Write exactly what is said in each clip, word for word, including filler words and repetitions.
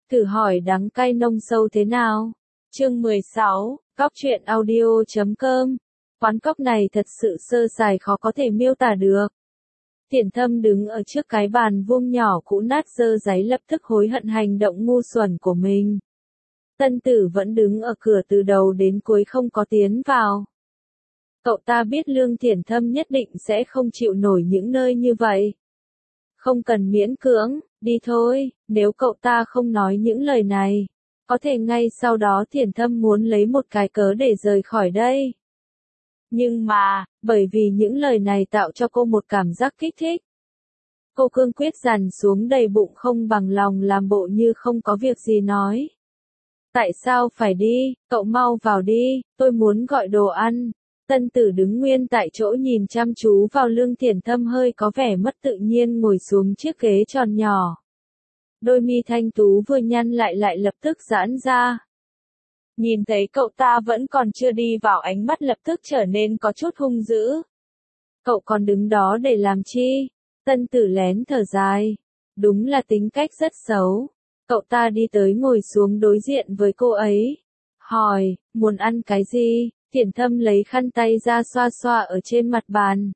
Thử hỏi đắng cay nông sâu thế nào? Chương mười sáu, Cóc truyện audio chấm com. Quán cóc này thật sự sơ sài khó có thể miêu tả được. Thiển Thâm đứng ở trước cái bàn vuông nhỏ cũ nát dơ dáy lập tức hối hận hành động ngu xuẩn của mình. Tân Tử vẫn đứng ở cửa từ đầu đến cuối không có tiến vào. Cậu ta biết Lương Thiển Thâm nhất định sẽ không chịu nổi những nơi như vậy. Không cần miễn cưỡng, đi thôi, nếu cậu ta không nói những lời này. Có thể ngay sau đó Thiển Thâm muốn lấy một cái cớ để rời khỏi đây. Nhưng mà, bởi vì những lời này tạo cho cô một cảm giác kích thích. Cô cương quyết dằn xuống đầy bụng không bằng lòng làm bộ như không có việc gì nói. Tại sao phải đi, cậu mau vào đi, tôi muốn gọi đồ ăn. Tân Tử đứng nguyên tại chỗ nhìn chăm chú vào Lương Thiển Thâm hơi có vẻ mất tự nhiên ngồi xuống chiếc ghế tròn nhỏ. Đôi mi thanh tú vừa nhăn lại lại lập tức giãn ra. Nhìn thấy cậu ta vẫn còn chưa đi vào ánh mắt lập tức trở nên có chút hung dữ. Cậu còn đứng đó để làm chi? Tân Tử lén thở dài. Đúng là tính cách rất xấu. Cậu ta đi tới ngồi xuống đối diện với cô ấy. Hỏi, muốn ăn cái gì? Thiển Thâm lấy khăn tay ra xoa xoa ở trên mặt bàn.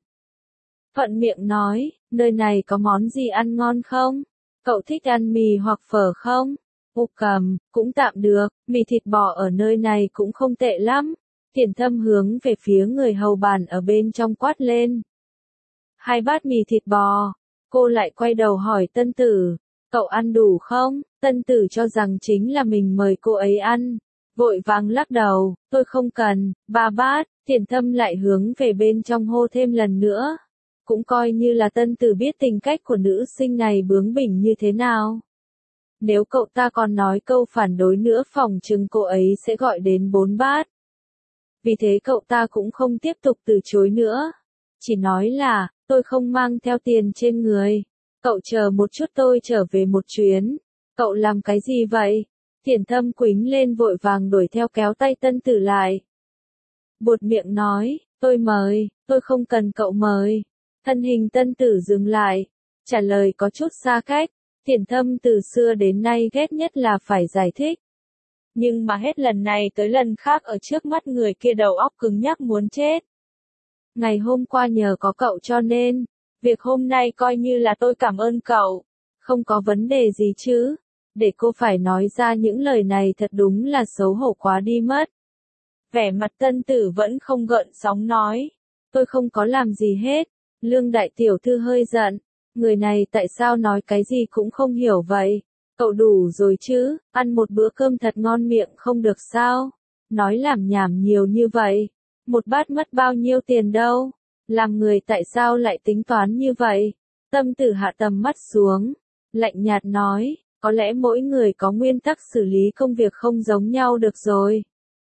Thuận miệng nói, nơi này có món gì ăn ngon không? Cậu thích ăn mì hoặc phở không? Ục cầm, cũng tạm được, mì thịt bò ở nơi này cũng không tệ lắm. Thiển Thâm hướng về phía người hầu bàn ở bên trong quát lên. Hai bát mì thịt bò. Cô lại quay đầu hỏi Tân Tử, cậu ăn đủ không? Tân Tử cho rằng chính là mình mời cô ấy ăn. Vội vàng lắc đầu, tôi không cần, ba bát. Thiển Thâm lại hướng về bên trong hô thêm lần nữa. Cũng coi như là Tân Tử biết tình cách của nữ sinh này bướng bỉnh như thế nào. Nếu cậu ta còn nói câu phản đối nữa phòng chừng cô ấy sẽ gọi đến bốn bát. Vì thế cậu ta cũng không tiếp tục từ chối nữa. Chỉ nói là, tôi không mang theo tiền trên người. Cậu chờ một chút tôi trở về một chuyến. Cậu làm cái gì vậy? Thiển Thâm quính lên vội vàng đuổi theo kéo tay Tân Tử lại. Buột miệng nói, tôi mời, tôi không cần cậu mời. Thân hình Tân Tử dừng lại, trả lời có chút xa cách. Thiển Thâm từ xưa đến nay ghét nhất là phải giải thích. Nhưng mà hết lần này tới lần khác ở trước mắt người kia đầu óc cứng nhắc muốn chết. Ngày hôm qua nhờ có cậu cho nên, việc hôm nay coi như là tôi cảm ơn cậu. Không có vấn đề gì chứ. Để cô phải nói ra những lời này thật đúng là xấu hổ quá đi mất. Vẻ mặt Tân Tử vẫn không gợn sóng nói. Tôi không có làm gì hết. Lương đại tiểu thư hơi giận. Người này tại sao nói cái gì cũng không hiểu vậy? Cậu đủ rồi chứ, ăn một bữa cơm thật ngon miệng không được sao? Nói làm nhảm nhiều như vậy. Một bát mất bao nhiêu tiền đâu? Làm người tại sao lại tính toán như vậy? Tâm Tử hạ tầm mắt xuống. Lạnh nhạt nói, có lẽ mỗi người có nguyên tắc xử lý công việc không giống nhau được rồi.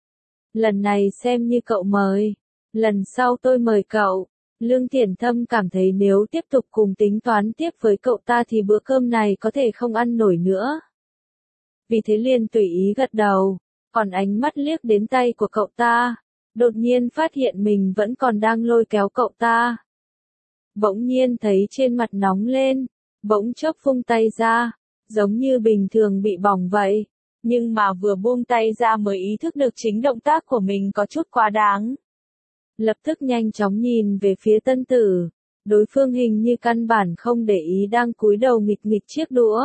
Lần này xem như cậu mời. Lần sau tôi mời cậu. Lương Thiển Thâm cảm thấy nếu tiếp tục cùng tính toán tiếp với cậu ta thì bữa cơm này có thể không ăn nổi nữa. Vì thế liền tùy ý gật đầu, còn ánh mắt liếc đến tay của cậu ta, đột nhiên phát hiện mình vẫn còn đang lôi kéo cậu ta. Bỗng nhiên thấy trên mặt nóng lên, bỗng chốc vung tay ra, giống như bình thường bị bỏng vậy. Nhưng mà vừa buông tay ra mới ý thức được chính động tác của mình có chút quá đáng. Lập tức nhanh chóng nhìn về phía Tân Tử, đối phương hình như căn bản không để ý đang cúi đầu nghịch nghịch chiếc đũa.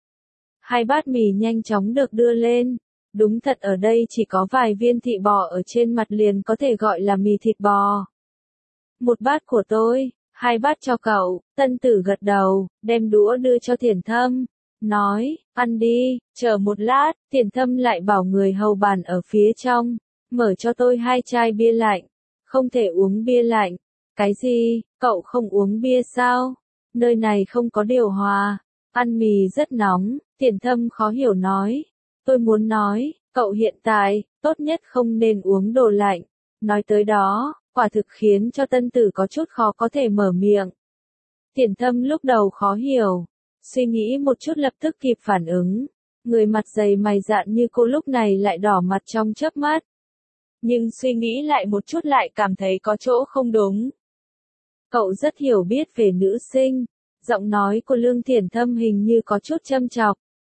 Hai bát mì nhanh chóng được đưa lên, đúng thật ở đây chỉ có vài viên thịt bò ở trên mặt liền có thể gọi là mì thịt bò. Một bát của tôi, hai bát cho cậu. Tân Tử gật đầu, đem đũa đưa cho Thiển Thâm, nói, ăn đi, chờ một lát. Thiển Thâm lại bảo người hầu bàn ở phía trong, mở cho tôi hai chai bia lạnh. Không thể uống bia lạnh. Cái gì, cậu không uống bia sao? Nơi này không có điều hòa. Ăn mì rất nóng. Thiển Thâm khó hiểu nói. Tôi muốn nói, cậu hiện tại, tốt nhất không nên uống đồ lạnh. Nói tới đó, quả thực khiến cho Tân Tử có chút khó có thể mở miệng. Thiển Thâm lúc đầu khó hiểu. Suy nghĩ một chút lập tức kịp phản ứng. Người mặt dày mày dạn như cô lúc này lại đỏ mặt trong chớp mắt. Nhưng suy nghĩ lại một chút lại cảm thấy có chỗ không đúng. Cậu rất hiểu biết về nữ sinh. Giọng nói của Lương Thiển Thâm hình như có chút châm chọc.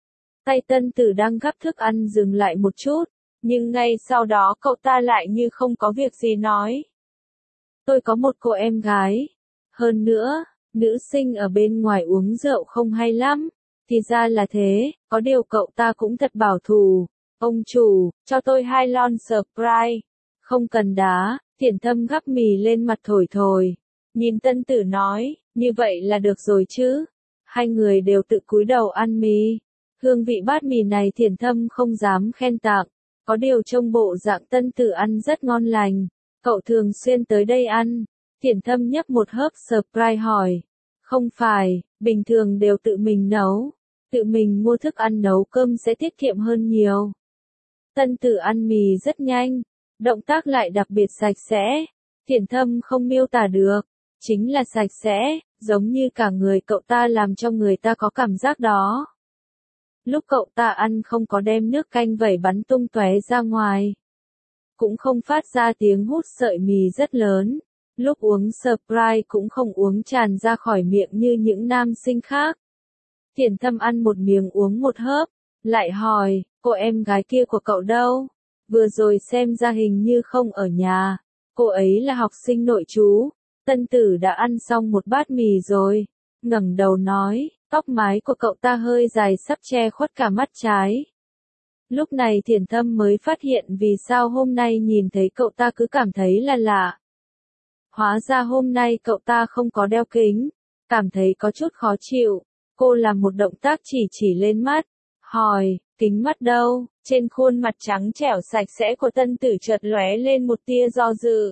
Tay tân tử đang gắp thức ăn dừng lại một chút, nhưng ngay sau đó cậu ta lại như không có việc gì nói. Tôi có một cô em gái. Hơn nữa, nữ sinh ở bên ngoài uống rượu không hay lắm. Thì ra là thế, có điều cậu ta cũng thật bảo thủ. Ông chủ, cho tôi hai lon Sprite. Không cần đá, Thiển Thâm gắp mì lên mặt thổi thổi. Nhìn tân tử nói, như vậy là được rồi chứ. Hai người đều tự cúi đầu ăn mì. Hương vị bát mì này Thiển Thâm không dám khen tặng. Có điều trông bộ dạng tân tử ăn rất ngon lành. Cậu thường xuyên tới đây ăn. Thiển Thâm nhấp một hớp Sprite hỏi. Không phải, bình thường đều tự mình nấu. Tự mình mua thức ăn nấu cơm sẽ tiết kiệm hơn nhiều. Tân tử ăn mì rất nhanh, động tác lại đặc biệt sạch sẽ. Thiển Thâm không miêu tả được, chính là sạch sẽ, giống như cả người cậu ta làm cho người ta có cảm giác đó. Lúc cậu ta ăn không có đem nước canh vẩy bắn tung tóe ra ngoài. Cũng không phát ra tiếng hút sợi mì rất lớn. Lúc uống Sprite cũng không uống tràn ra khỏi miệng như những nam sinh khác. Thiển Thâm ăn một miếng uống một hớp, lại hỏi, cô em gái kia của cậu đâu? Vừa rồi xem ra hình như không ở nhà. Cô ấy là học sinh nội trú. Tân tử đã ăn xong một bát mì rồi. Ngẩng đầu nói, tóc mái của cậu ta hơi dài sắp che khuất cả mắt trái. Lúc này Thiển Thâm mới phát hiện vì sao hôm nay nhìn thấy cậu ta cứ cảm thấy là lạ. Hóa ra hôm nay cậu ta không có đeo kính, cảm thấy có chút khó chịu. Cô làm một động tác chỉ chỉ lên mắt, hỏi, kính mắt đâu? Trên khuôn mặt trắng trẻo sạch sẽ của tân tử chợt lóe lên một tia do dự.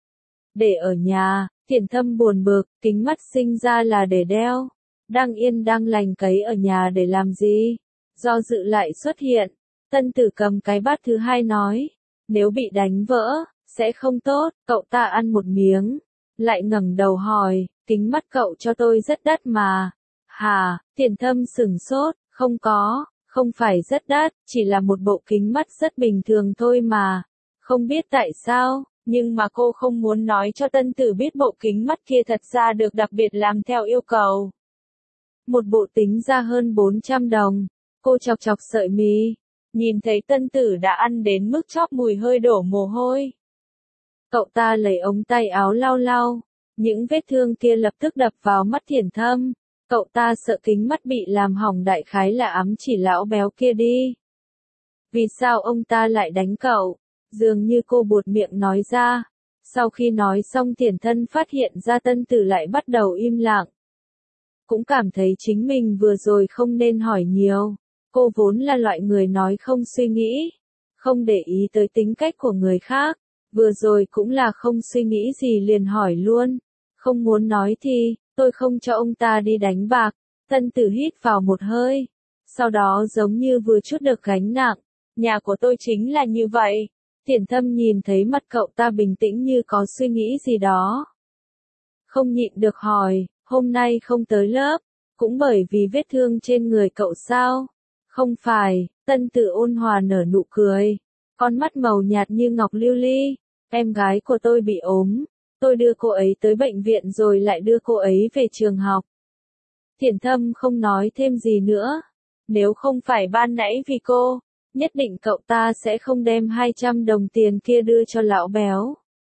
Để ở nhà, Thiển Thâm buồn bực, kính mắt sinh ra là để đeo. Đang yên đang lành cấy ở nhà để làm gì? Do dự lại xuất hiện. Tân tử cầm cái bát thứ hai nói, nếu bị đánh vỡ, sẽ không tốt. Cậu ta ăn một miếng, lại ngẩng đầu hỏi, kính mắt cậu cho tôi rất đắt mà. Hả? Thiển Thâm sửng sốt, không có, không phải rất đắt, chỉ là một bộ kính mắt rất bình thường thôi mà. Không biết tại sao, nhưng mà cô không muốn nói cho tân tử biết bộ kính mắt kia thật ra được đặc biệt làm theo yêu cầu. Một bộ tính ra hơn bốn trăm đồng. Cô chọc chọc sợi mì, nhìn thấy tân tử đã ăn đến mức chóp mùi hơi đổ mồ hôi. Cậu ta lấy ống tay áo lau lau, những vết thương kia lập tức đập vào mắt Thiển Thâm. Cậu ta sợ kính mắt bị làm hỏng, đại khái là ám chỉ lão béo kia đi. Vì sao ông ta lại đánh cậu? Dường như cô buột miệng nói ra. Sau khi nói xong Thiển Thâm phát hiện ra tân tử lại bắt đầu im lặng. Cũng cảm thấy chính mình vừa rồi không nên hỏi nhiều. Cô vốn là loại người nói không suy nghĩ, không để ý tới tính cách của người khác. Vừa rồi cũng là không suy nghĩ gì liền hỏi luôn. Không muốn nói thì, tôi không cho ông ta đi đánh bạc. Tân tử hít vào một hơi. Sau đó giống như vừa chút được gánh nặng. Nhà của tôi chính là như vậy. Thiển Thâm nhìn thấy mặt cậu ta bình tĩnh như có suy nghĩ gì đó. Không nhịn được hỏi, hôm nay không tới lớp, cũng bởi vì vết thương trên người cậu sao? Không phải, tân tử ôn hòa nở nụ cười. Con mắt màu nhạt như ngọc lưu ly. Em gái của tôi bị ốm. Tôi đưa cô ấy tới bệnh viện rồi lại đưa cô ấy về trường học. Thiển Thâm không nói thêm gì nữa. Nếu không phải ban nãy vì cô, nhất định cậu ta sẽ không đem hai trăm đồng tiền kia đưa cho lão béo.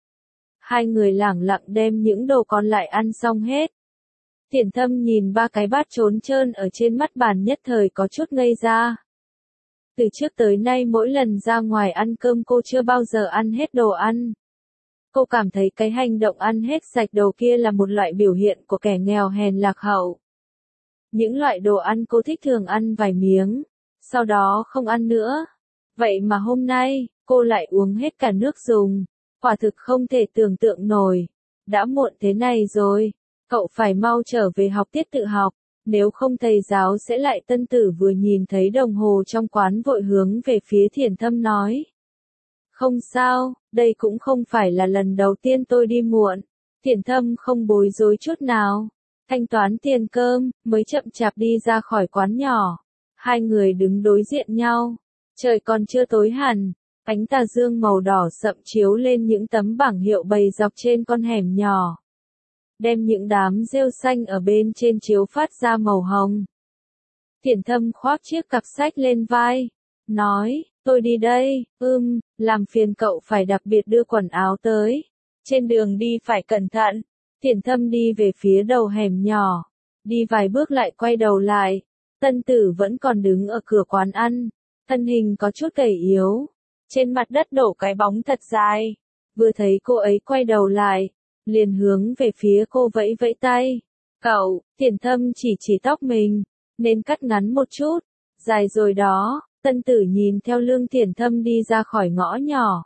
Hai người lẳng lặng đem những đồ còn lại ăn xong hết. Thiển Thâm nhìn ba cái bát trốn trơn ở trên mắt bàn nhất thời có chút ngây ra. Từ trước tới nay mỗi lần ra ngoài ăn cơm cô chưa bao giờ ăn hết đồ ăn. Cô cảm thấy cái hành động ăn hết sạch đồ kia là một loại biểu hiện của kẻ nghèo hèn lạc hậu. Những loại đồ ăn cô thích thường ăn vài miếng, sau đó không ăn nữa. Vậy mà hôm nay, cô lại uống hết cả nước dùng. Quả thực không thể tưởng tượng nổi. Đã muộn thế này rồi, cậu phải mau trở về học tiết tự học. Nếu không thầy giáo sẽ lại. Tân tử vừa nhìn thấy đồng hồ trong quán vội hướng về phía Thiển Thâm nói. Không sao, đây cũng không phải là lần đầu tiên tôi đi muộn. Thiển Thâm không bối rối chút nào. Thanh toán tiền cơm, mới chậm chạp đi ra khỏi quán nhỏ. Hai người đứng đối diện nhau. Trời còn chưa tối hẳn. Ánh tà dương màu đỏ sậm chiếu lên những tấm bảng hiệu bày dọc trên con hẻm nhỏ. Đem những đám rêu xanh ở bên trên chiếu phát ra màu hồng. Thiển Thâm khoác chiếc cặp sách lên vai, nói, tôi đi đây, ưm, làm phiền cậu phải đặc biệt đưa quần áo tới. Trên đường đi phải cẩn thận. Thiển Thâm đi về phía đầu hẻm nhỏ, đi vài bước lại quay đầu lại. Tân Tử vẫn còn đứng ở cửa quán ăn, thân hình có chút gầy yếu, trên mặt đất đổ cái bóng thật dài. Vừa thấy cô ấy quay đầu lại, liền hướng về phía cô vẫy vẫy tay. Cậu, Thiển Thâm chỉ chỉ tóc mình, nên cắt ngắn một chút, dài rồi đó. Tân Tử nhìn theo lưng Thiển Thâm đi ra khỏi ngõ nhỏ.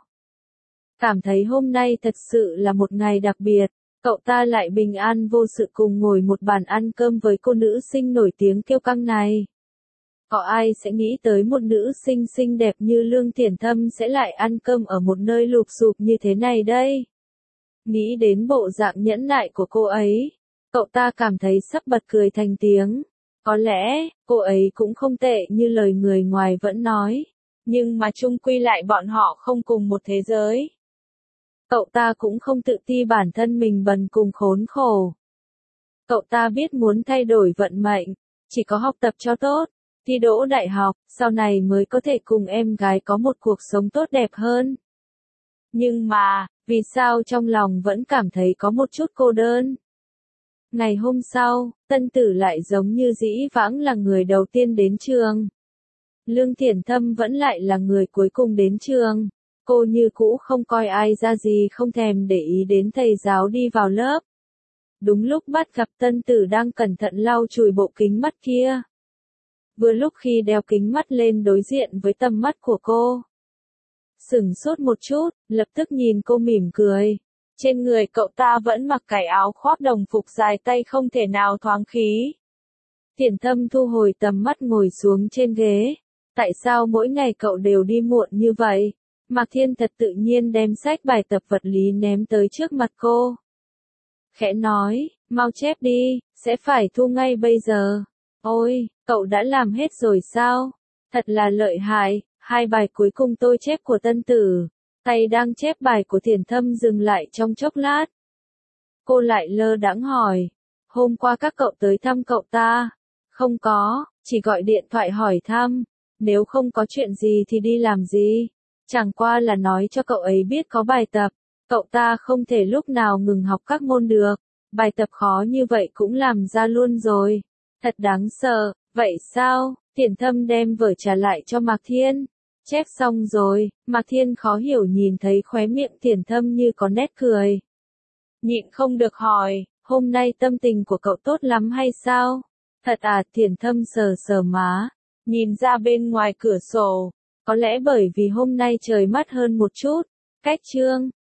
Cảm thấy hôm nay thật sự là một ngày đặc biệt, cậu ta lại bình an vô sự cùng ngồi một bàn ăn cơm với cô nữ sinh nổi tiếng kiêu căng này. Có ai sẽ nghĩ tới một nữ sinh xinh đẹp như Lương Thiển Thâm sẽ lại ăn cơm ở một nơi lụp xụp như thế này đây? Nghĩ đến bộ dạng nhẫn nại của cô ấy, cậu ta cảm thấy sắp bật cười thành tiếng. Có lẽ, cô ấy cũng không tệ như lời người ngoài vẫn nói, nhưng mà chung quy lại bọn họ không cùng một thế giới. Cậu ta cũng không tự ti bản thân mình bần cùng khốn khổ. Cậu ta biết muốn thay đổi vận mệnh, chỉ có học tập cho tốt, thi đỗ đại học, sau này mới có thể cùng em gái có một cuộc sống tốt đẹp hơn. Nhưng mà, vì sao trong lòng vẫn cảm thấy có một chút cô đơn? Ngày hôm sau, Tân Tử lại giống như dĩ vãng là người đầu tiên đến trường. Lương Thiển Thâm vẫn lại là người cuối cùng đến trường. Cô như cũ không coi ai ra gì, không thèm để ý đến thầy giáo đi vào lớp. Đúng lúc bắt gặp Tân Tử đang cẩn thận lau chùi bộ kính mắt kia. Vừa lúc khi đeo kính mắt lên đối diện với tầm mắt của cô. Sửng sốt một chút, lập tức nhìn cô mỉm cười. Trên người cậu ta vẫn mặc cái áo khoác đồng phục dài tay không thể nào thoáng khí. Thiển Thâm thu hồi tầm mắt ngồi xuống trên ghế. Tại sao mỗi ngày cậu đều đi muộn như vậy? Mạc Thiên thật tự nhiên đem sách bài tập vật lý ném tới trước mặt cô. Khẽ nói, mau chép đi, sẽ phải thu ngay bây giờ. Ôi, cậu đã làm hết rồi sao? Thật là lợi hại, hai bài cuối cùng tôi chép của Tân Tử. Tay đang chép bài của Thiển Thâm dừng lại trong chốc lát. Cô lại lơ đãng hỏi, hôm qua các cậu tới thăm cậu ta? Không có, chỉ gọi điện thoại hỏi thăm. Nếu không có chuyện gì thì đi làm gì? Chẳng qua là nói cho cậu ấy biết có bài tập. Cậu ta không thể lúc nào ngừng học các môn được. Bài tập khó như vậy cũng làm ra luôn rồi. Thật đáng sợ, vậy sao? Thiển Thâm đem vở trả lại cho Mạc Thiên. Chép xong rồi, Mạc Thiên khó hiểu nhìn thấy khóe miệng Thiển Thâm như có nét cười. Nhịn không được hỏi, hôm nay tâm tình của cậu tốt lắm hay sao? Thật à? Thiển Thâm sờ sờ má, nhìn ra bên ngoài cửa sổ. Có lẽ bởi vì hôm nay trời mát hơn một chút. Cách chương